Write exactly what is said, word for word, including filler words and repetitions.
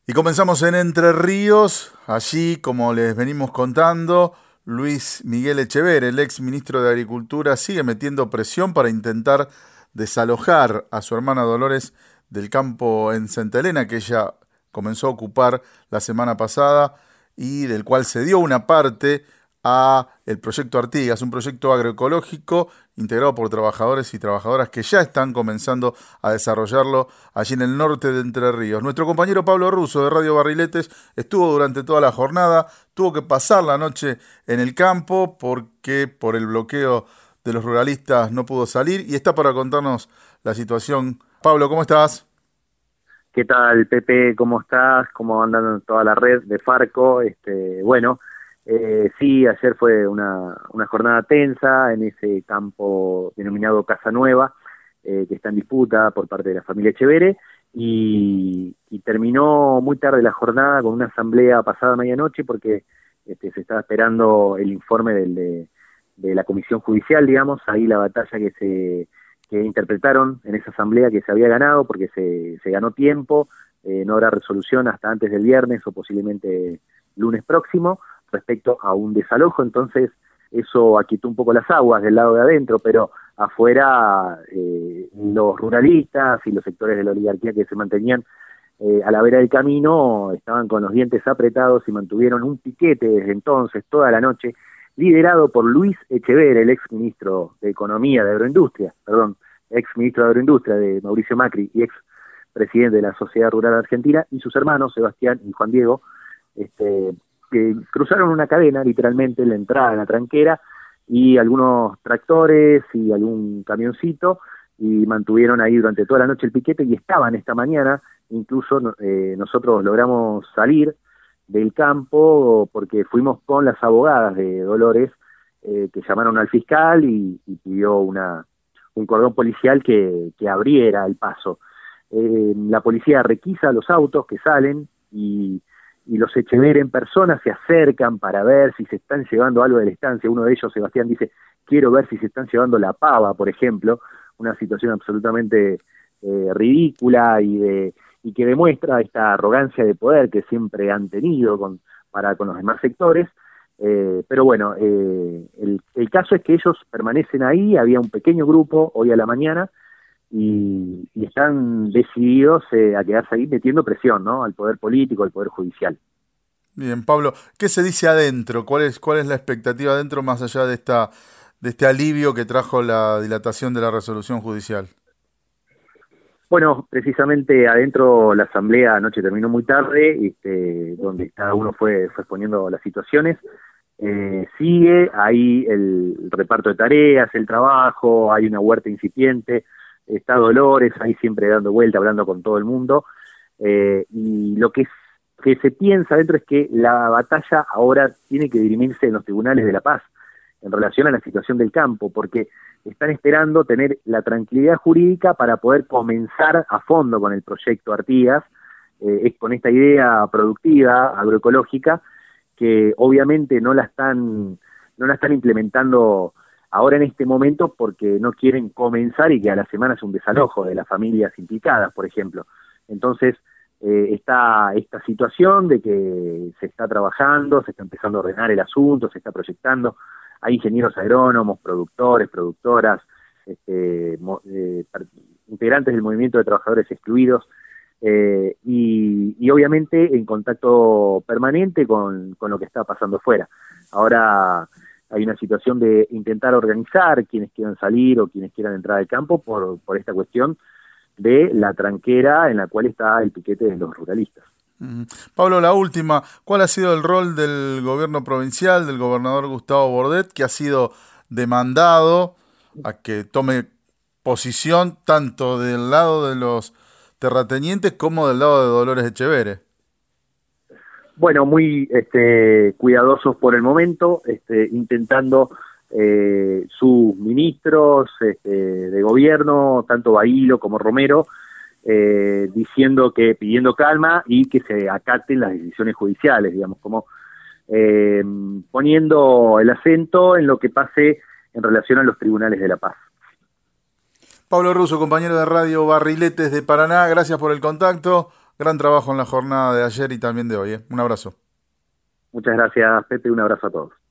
Y comenzamos en Entre Ríos. Allí, como les venimos contando, Luis Miguel Echeverre, el ex ministro de Agricultura, sigue metiendo presión para intentar desalojar a su hermana Dolores del campo en Santa Elena, que ella comenzó a ocupar la semana pasada y del cual se dio una parte a el proyecto Artigas, un proyecto agroecológico integrado por trabajadores y trabajadoras que ya están comenzando a desarrollarlo allí en el norte de Entre Ríos. Nuestro compañero Pablo Russo de Radio Barriletes estuvo durante toda la jornada, tuvo que pasar la noche en el campo porque por el bloqueo de los ruralistas no pudo salir y está para contarnos la situación. Pablo, ¿cómo estás? ¿Qué tal, Pepe? ¿Cómo estás? ¿Cómo andan toda la red de Farco? Este, bueno, eh, sí, ayer fue una, una jornada tensa en ese campo denominado Casa Nueva, eh, que está en disputa por parte de la familia Echeverre, y, y terminó muy tarde la jornada con una asamblea pasada medianoche porque este, se estaba esperando el informe del, de, de la comisión judicial, digamos, ahí la batalla que se... que interpretaron en esa asamblea que se había ganado porque se, se ganó tiempo, eh, no habrá resolución hasta antes del viernes o posiblemente lunes próximo respecto a un desalojo, entonces eso aquietó un poco las aguas del lado de adentro, pero afuera eh, los ruralistas y los sectores de la oligarquía que se mantenían eh, a la vera del camino estaban con los dientes apretados y mantuvieron un piquete desde entonces, toda la noche, liderado por Luis Echeverre, el ex ministro de Economía de Agroindustria, perdón, ex ministro de Agroindustria de Mauricio Macri y ex presidente de la Sociedad Rural Argentina, y sus hermanos, Sebastián y Juan Diego, este, que cruzaron una cadena, literalmente, en la entrada de la tranquera, y algunos tractores y algún camioncito, y mantuvieron ahí durante toda la noche el piquete, y estaban esta mañana, incluso eh, nosotros logramos salir del campo porque fuimos con las abogadas de Dolores eh, que llamaron al fiscal y, y pidió una un cordón policial que, que abriera el paso. Eh, la policía requisa los autos que salen y, y los Echeverre en persona se acercan para ver si se están llevando algo de la estancia. Uno de ellos, Sebastián, dice, quiero ver si se están llevando la pava, por ejemplo, una situación absolutamente eh, ridícula y de y que demuestra esta arrogancia de poder que siempre han tenido con, para con los demás sectores, eh, pero bueno, eh, el, el caso es que ellos permanecen ahí, había un pequeño grupo hoy a la mañana, y, y están decididos eh, a quedarse ahí metiendo presión, ¿no?, al poder político, al poder judicial. Bien, Pablo, ¿qué se dice adentro? ¿Cuál es, cuál es la expectativa adentro más allá de esta, de este alivio que trajo la dilatación de la resolución judicial? Bueno, precisamente adentro la asamblea anoche terminó muy tarde, este, donde cada uno fue, fue exponiendo las situaciones. Eh, sigue ahí el reparto de tareas, el trabajo, hay una huerta incipiente, está Dolores ahí siempre dando vuelta, hablando con todo el mundo. Eh, y lo que, es, que se piensa adentro es que la batalla ahora tiene que dirimirse en los tribunales de la paz en relación a la situación del campo, porque están esperando tener la tranquilidad jurídica para poder comenzar a fondo con el proyecto Artigas, eh, con esta idea productiva, agroecológica, que obviamente no la están, no la están implementando ahora en este momento porque no quieren comenzar y que a la semana es un desalojo de las familias implicadas, por ejemplo. Entonces, eh, está esta situación de que se está trabajando, se está empezando a ordenar el asunto, se está proyectando. Hay ingenieros agrónomos, productores, productoras, este, mo, eh, integrantes del movimiento de trabajadores excluidos, eh, y, y obviamente en contacto permanente con, con lo que está pasando fuera. Ahora hay una situación de intentar organizar quienes quieran salir o quienes quieran entrar al campo por, por esta cuestión de la tranquera en la cual está el piquete de los ruralistas. Pablo, la última, ¿cuál ha sido el rol del gobierno provincial, del gobernador Gustavo Bordet, que ha sido demandado a que tome posición tanto del lado de los terratenientes como del lado de Dolores Echeverre? Bueno, muy este, cuidadosos por el momento, este, intentando eh, sus ministros este, de gobierno, tanto Bailo como Romero, Eh, diciendo que, pidiendo calma y que se acaten las decisiones judiciales, digamos, como eh, poniendo el acento en lo que pase en relación a los tribunales de la paz. Pablo Russo, compañero de Radio Barriletes de Paraná, gracias por el contacto. Gran trabajo en la jornada de ayer y también de hoy. ¿eh? Un abrazo. Muchas gracias, Pepe, un abrazo a todos.